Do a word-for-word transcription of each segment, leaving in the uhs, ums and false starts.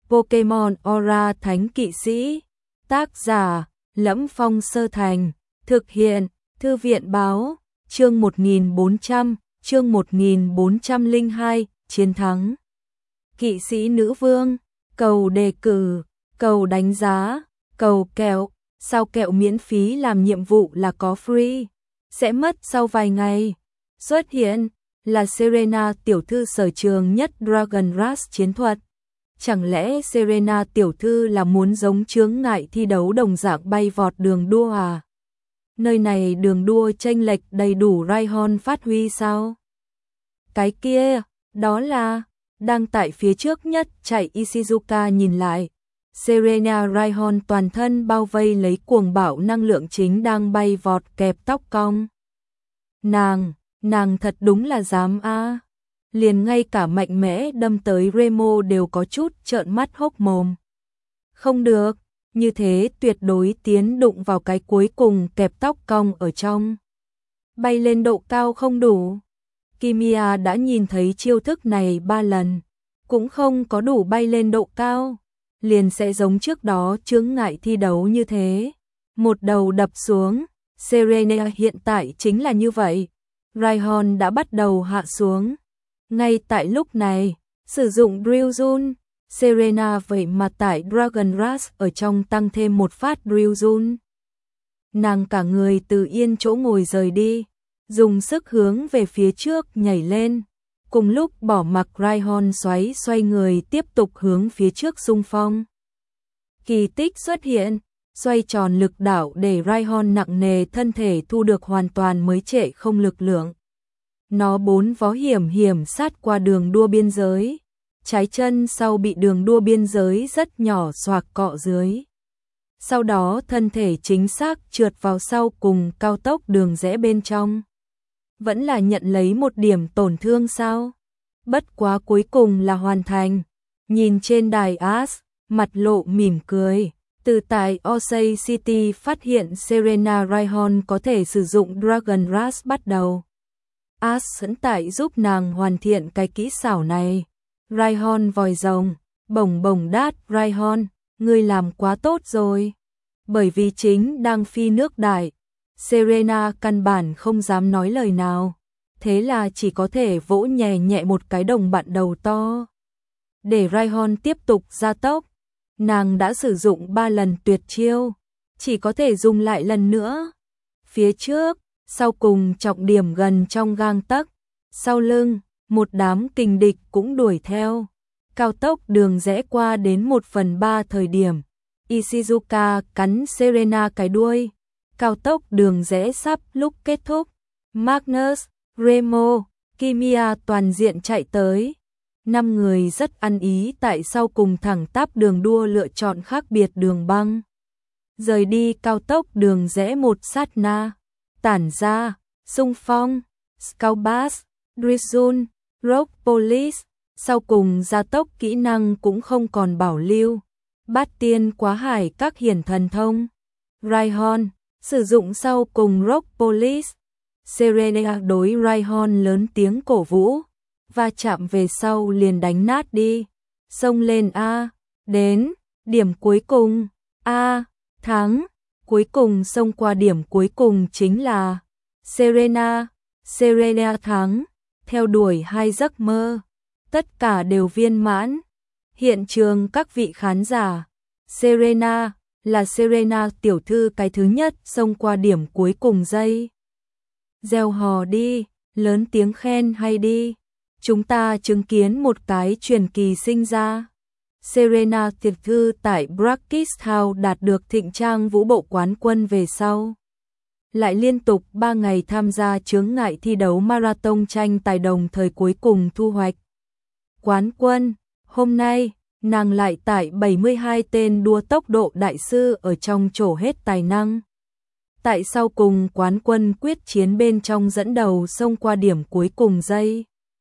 Pokemon Aura Thánh Kỵ Sĩ. Tác giả: Lẫm Phong Sơ Thành. Thực hiện: Thư viện báo. Chương một nghìn bốn trăm, chương một nghìn bốn trăm lẻ hai, chiến thắng. Kỵ sĩ nữ vương, cầu đề cử, cầu đánh giá, cầu kẹo, sao kẹo miễn phí làm nhiệm vụ là có free, sẽ mất sau vài ngày. Xuất hiện là Serena tiểu thư sở trường nhất Dragon Rush chiến thuật. Chẳng lẽ Serena tiểu thư là muốn giống chướng ngại thi đấu đồng dạng bay vọt đường đua à? Nơi này đường đua chênh lệch đầy đủ Raihon phát huy sao? Cái kia, đó là đang tại phía trước nhất chạy Ishizuka nhìn lại. Serena Raihon toàn thân bao vây lấy cuồng bạo năng lượng chính đang bay vọt kẹp tóc cong. Nàng, nàng thật đúng là dám a. À. Liền ngay cả mạnh mẽ đâm tới Remo đều có chút trợn mắt hốc mồm. Không được, như thế tuyệt đối tiến đụng vào cái cuối cùng kẹp tóc cong ở trong. Bay lên độ cao không đủ. Kimiya đã nhìn thấy chiêu thức này ba lần, cũng không có đủ bay lên độ cao, liền sẽ giống trước đó chướng ngại thi đấu như thế, một đầu đập xuống. Serena hiện tại chính là như vậy. Raihon đã bắt đầu hạ xuống. Ngay tại lúc này, sử dụng Drill Zone, Serena vậy mà tại Dragon Rush ở trong tăng thêm một phát Drill Zone. Nàng cả người từ yên chỗ ngồi rời đi, dùng sức hướng về phía trước nhảy lên, cùng lúc bỏ mặc Raihon xoáy xoay người tiếp tục hướng phía trước xung phong. Kỳ tích xuất hiện, xoay tròn lực đảo để Raihon nặng nề thân thể thu được hoàn toàn mới trệ không lực lượng. Nó bốn vó hiểm hiểm sát qua đường đua biên giới, trái chân sau bị đường đua biên giới rất nhỏ xoạc cọ dưới. Sau đó thân thể chính xác trượt vào sau cùng cao tốc đường rẽ bên trong. Vẫn là nhận lấy một điểm tổn thương sao? Bất quá cuối cùng là hoàn thành. Nhìn trên đài Ash, mặt lộ mỉm cười. Từ tại Osei City phát hiện Serena Raihon có thể sử dụng Dragon Rush bắt đầu. Ash sẵn tại giúp nàng hoàn thiện cái kỹ xảo này. Raihon vòi rồng, bổng bổng đát Raihon, ngươi làm quá tốt rồi. Bởi vì chính đang phi nước đại, Serena căn bản không dám nói lời nào, thế là chỉ có thể vỗ nhẹ nhẹ một cái đồng bạn đầu to. Để Raihon tiếp tục gia tốc, nàng đã sử dụng ba lần tuyệt chiêu, chỉ có thể dùng lại lần nữa. Phía trước, sau cùng trọng điểm gần trong gang tấc, sau lưng, một đám kình địch cũng đuổi theo. Cao tốc đường rẽ qua đến một phần ba thời điểm, Ishizuka cắn Serena cái đuôi. Cao tốc đường rẽ sắp lúc kết thúc, Magnus, Remo, Kimiya toàn diện chạy tới. Năm người rất ăn ý tại sau cùng thẳng tắp đường đua lựa chọn khác biệt đường băng. Rời đi cao tốc đường rẽ một sát na, tản ra, xung phong, Scout Bass, Drizzle, Rock Police, sau cùng gia tốc kỹ năng cũng không còn bảo lưu. Bát tiên quá hải các hiển thần thông. Raihon sử dụng sau cùng Rock Police. Serena đối Raihon lớn tiếng cổ vũ, va chạm về sau liền đánh nát đi. Xông lên A, đến, điểm cuối cùng, A, thắng, cuối cùng xông qua điểm cuối cùng chính là Serena, Serena thắng, theo đuổi hai giấc mơ, tất cả đều viên mãn. Hiện trường các vị khán giả, Serena là Serena tiểu thư cái thứ nhất xông qua điểm cuối cùng giây. Reo hò đi, lớn tiếng khen hay đi. Chúng ta chứng kiến một cái truyền kỳ sinh ra. Serena tiểu thư tại Brackish House đạt được thịnh trang vũ bộ quán quân về sau. Lại liên tục ba ngày tham gia chướng ngại thi đấu marathon tranh tài đồng thời cuối cùng thu hoạch quán quân. Hôm nay, nàng lại tại bảy mươi hai tên đua tốc độ đại sư ở trong trổ hết tài năng. Tại sau cùng quán quân quyết chiến bên trong dẫn đầu xông qua điểm cuối cùng giây.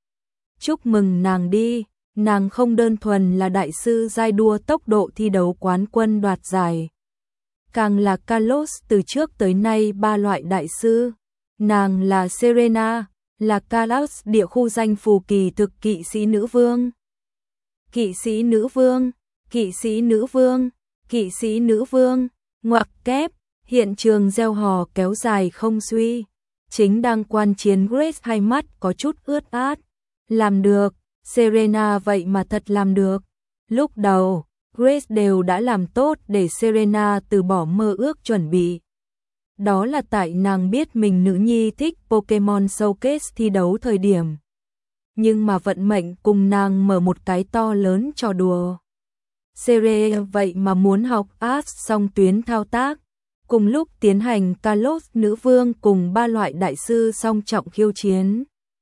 Chúc mừng nàng đi, nàng không đơn thuần là đại sư giai đua tốc độ thi đấu quán quân đoạt giải. Càng là Carlos từ trước tới nay ba loại đại sư. Nàng là Serena, là Carlos địa khu danh phù kỳ thực kỵ sĩ nữ vương. Kỵ sĩ nữ vương, kỵ sĩ nữ vương, kỵ sĩ nữ vương, ngoặc kép, hiện trường gieo hò kéo dài không suy. Chính đang quan chiến Grace hai mắt có chút ướt át. Làm được, Serena vậy mà thật làm được. Lúc đầu, Grace đều đã làm tốt để Serena từ bỏ mơ ước chuẩn bị. Đó là tại nàng biết mình nữ nhi thích Pokemon Showcase thi đấu thời điểm. Nhưng mà vận mệnh cùng nàng mở một cái to lớn trò đùa. Serena vậy mà muốn học Ash song tuyến thao tác. Cùng lúc tiến hành Kalos nữ vương cùng ba loại đại sư song trọng khiêu chiến.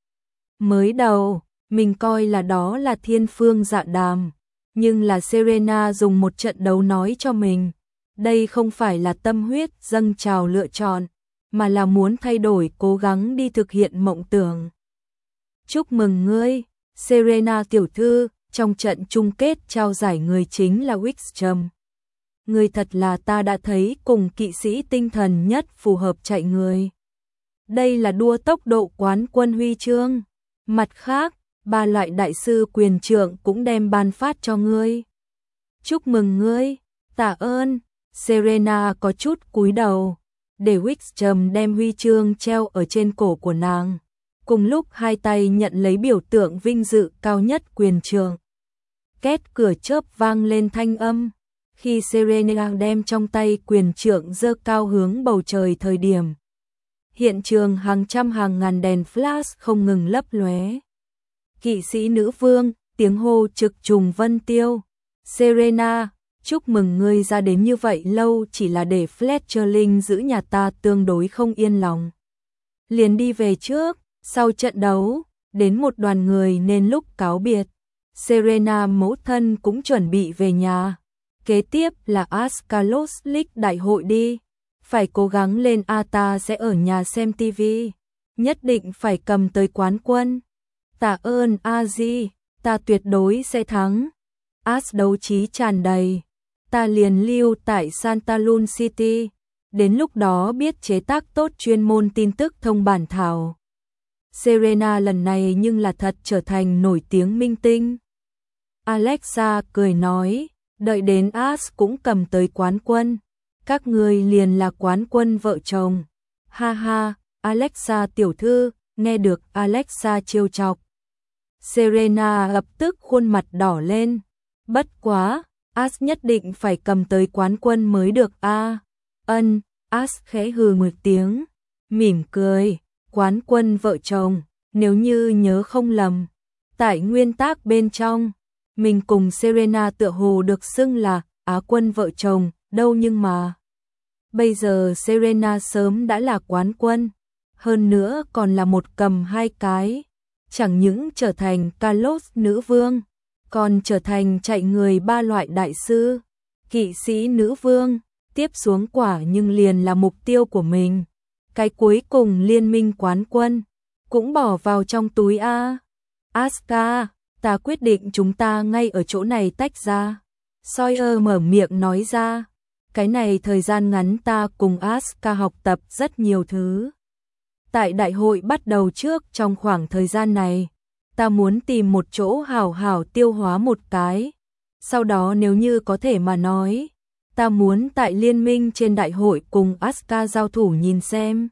Mới đầu, mình coi là đó là thiên phương dạ đàm. Nhưng là Serena dùng một trận đấu nói cho mình. Đây không phải là tâm huyết dâng trào lựa chọn, mà là muốn thay đổi cố gắng đi thực hiện mộng tưởng. Chúc mừng ngươi, Serena tiểu thư, trong trận chung kết trao giải người chính là Wickstrom. Người thật là ta đã thấy cùng kỵ sĩ tinh thần nhất phù hợp chạy người. Đây là đua tốc độ quán quân huy chương. Mặt khác, ba loại đại sư quyền trượng cũng đem ban phát cho ngươi. Chúc mừng ngươi, tạ ơn. Serena có chút cúi đầu, để Wickstrom đem huy chương treo ở trên cổ của nàng. Cùng lúc hai tay nhận lấy biểu tượng vinh dự cao nhất quyền trượng. Két cửa chớp vang lên thanh âm. Khi Serena đem trong tay quyền trượng giơ cao hướng bầu trời thời điểm. Hiện trường hàng trăm hàng ngàn đèn flash không ngừng lấp lóe. Kỵ sĩ nữ vương, tiếng hô trực trùng vân tiêu. Serena, chúc mừng ngươi ra đến như vậy lâu chỉ là để Fletcherling giữ nhà ta tương đối không yên lòng. Liền đi về trước, sau trận đấu, đến một đoàn người nên lúc cáo biệt. Serena mẫu thân cũng chuẩn bị về nhà. Kế tiếp là Ascalos League đại hội đi. Phải cố gắng lên A ta sẽ ở nhà xem ti vi. Nhất định phải cầm tới quán quân. Tạ ơn A-di, ta tuyệt đối sẽ thắng. As đấu trí tràn đầy. Ta liền lưu tại Santa Luna City. Đến lúc đó biết chế tác tốt chuyên môn tin tức thông bản thảo. Serena lần này nhưng là thật trở thành nổi tiếng minh tinh. Alexa cười nói, đợi đến As cũng cầm tới quán quân. Các người liền là quán quân vợ chồng. Ha ha, Alexa tiểu thư, nghe được Alexa trêu chọc. Serena lập tức khuôn mặt đỏ lên. Bất quá, As nhất định phải cầm tới quán quân mới được a. À, ân, As khẽ hừ một tiếng, mỉm cười, quán quân vợ chồng, nếu như nhớ không lầm. Tại nguyên tắc bên trong, mình cùng Serena tựa hồ được xưng là Á quân vợ chồng, đâu nhưng mà. Bây giờ Serena sớm đã là quán quân, hơn nữa còn là một cầm hai cái. Chẳng những trở thành Kalos nữ vương, còn trở thành chạy người ba loại đại sư, kỵ sĩ nữ vương, tiếp xuống quả nhưng liền là mục tiêu của mình. Cái cuối cùng liên minh quán quân, cũng bỏ vào trong túi a. Asuka, ta quyết định chúng ta ngay ở chỗ này tách ra. Sawyer mở miệng nói ra, cái này thời gian ngắn ta cùng Asuka học tập rất nhiều thứ. Tại đại hội bắt đầu trước trong khoảng thời gian này, ta muốn tìm một chỗ hảo hảo tiêu hóa một cái. Sau đó nếu như có thể mà nói, ta muốn tại liên minh trên đại hội cùng Asuka giao thủ nhìn xem.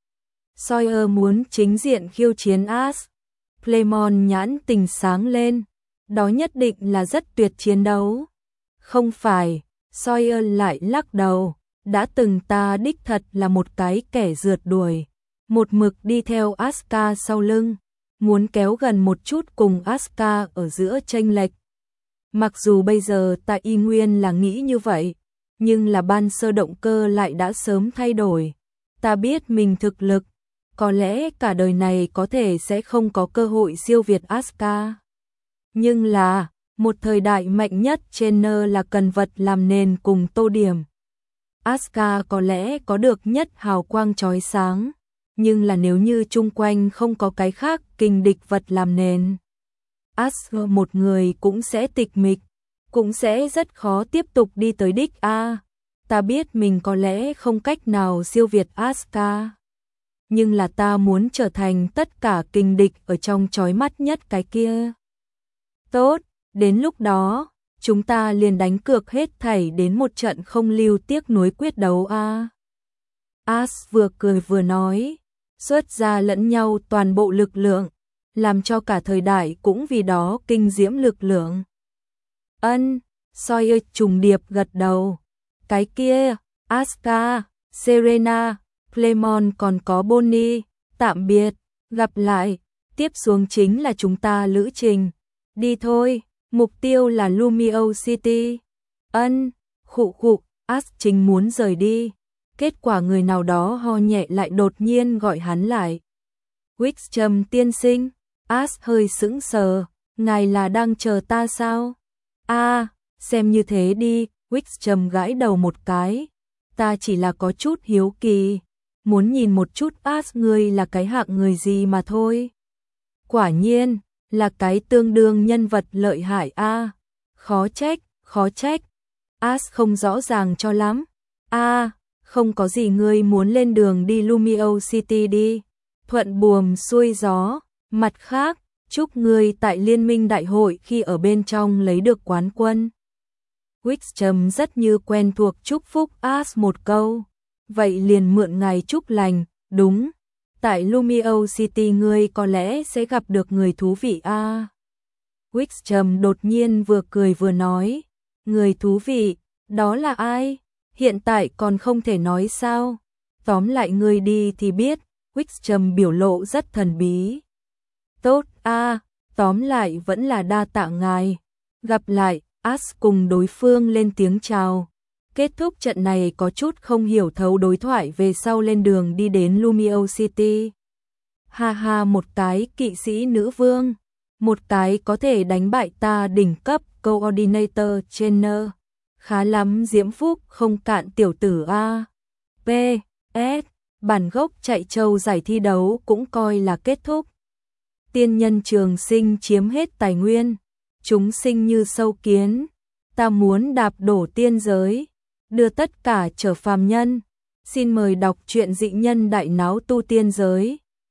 Sawyer muốn chính diện khiêu chiến As. Playmon nhãn tình sáng lên, đó nhất định là rất tuyệt chiến đấu. Không phải, Sawyer lại lắc đầu, đã từng ta đích thật là một cái kẻ rượt đuổi. Một mực đi theo Asuka sau lưng, muốn kéo gần một chút cùng Asuka ở giữa chênh lệch. Mặc dù bây giờ tại y nguyên là nghĩ như vậy, nhưng là ban sơ động cơ lại đã sớm thay đổi. Ta biết mình thực lực, có lẽ cả đời này có thể sẽ không có cơ hội siêu việt Asuka. Nhưng là, một thời đại mạnh nhất trên nơ là cần vật làm nền cùng tô điểm. Asuka có lẽ có được nhất hào quang chói sáng. Nhưng là nếu như chung quanh không có cái khác kình địch vật làm nền, Asuka một người cũng sẽ tịch mịch, cũng sẽ rất khó tiếp tục đi tới đích a. Ta biết mình có lẽ không cách nào siêu việt Asuka, nhưng là ta muốn trở thành tất cả kình địch ở trong chói mắt nhất cái kia. Tốt, đến lúc đó, chúng ta liền đánh cược hết thảy đến một trận không lưu tiếc nuối quyết đấu a. As vừa cười vừa nói, xuất ra lẫn nhau toàn bộ lực lượng, làm cho cả thời đại cũng vì đó kinh diễm lực lượng. Ân, Sawyer trùng điệp gật đầu. Cái kia, Asuka, Serena, Clemon còn có Bonnie, tạm biệt, gặp lại, tiếp xuống chính là chúng ta lữ trình. Đi thôi, mục tiêu là Lumio City. Ân, khụ khụ, As chính muốn rời đi. Kết quả người nào đó ho nhẹ lại đột nhiên gọi hắn lại. Wickstrom tiên sinh, As hơi sững sờ, ngài là đang chờ ta sao? A, à, xem như thế đi, Wickstrom gãi đầu một cái. Ta chỉ là có chút hiếu kỳ, muốn nhìn một chút As ngươi là cái hạng người gì mà thôi. Quả nhiên, là cái tương đương nhân vật lợi hại a. À, khó trách, khó trách. As không rõ ràng cho lắm. A, à, không có gì, ngươi muốn lên đường đi Lumio City đi. Thuận buồm xuôi gió, mặt khác, chúc ngươi tại liên minh đại hội khi ở bên trong lấy được quán quân. Wickstrom rất như quen thuộc chúc phúc As một câu. Vậy liền mượn ngài chúc lành, đúng. Tại Lumio City ngươi có lẽ sẽ gặp được người thú vị a. À. Wickstrom đột nhiên vừa cười vừa nói, người thú vị, đó là ai? Hiện tại còn không thể nói sao? Tóm lại ngươi đi thì biết. Wickstrom biểu lộ rất thần bí. Tốt a, à, tóm lại vẫn là đa tạ ngài. Gặp lại, As cùng đối phương lên tiếng chào. Kết thúc trận này có chút không hiểu thấu đối thoại về sau lên đường đi đến Lumio City. Ha ha, một cái kỵ sĩ nữ vương, một cái có thể đánh bại ta đỉnh cấp coordinator trainer. Khá lắm, diễm phúc không cạn tiểu tử a. P S bản gốc chạy trâu giải thi đấu cũng coi là kết thúc. Tiên nhân trường sinh chiếm hết tài nguyên, chúng sinh như sâu kiến, ta muốn đạp đổ tiên giới, đưa tất cả trở phàm nhân. Xin mời đọc truyện Dị Nhân Đại Náo Tu Tiên Giới.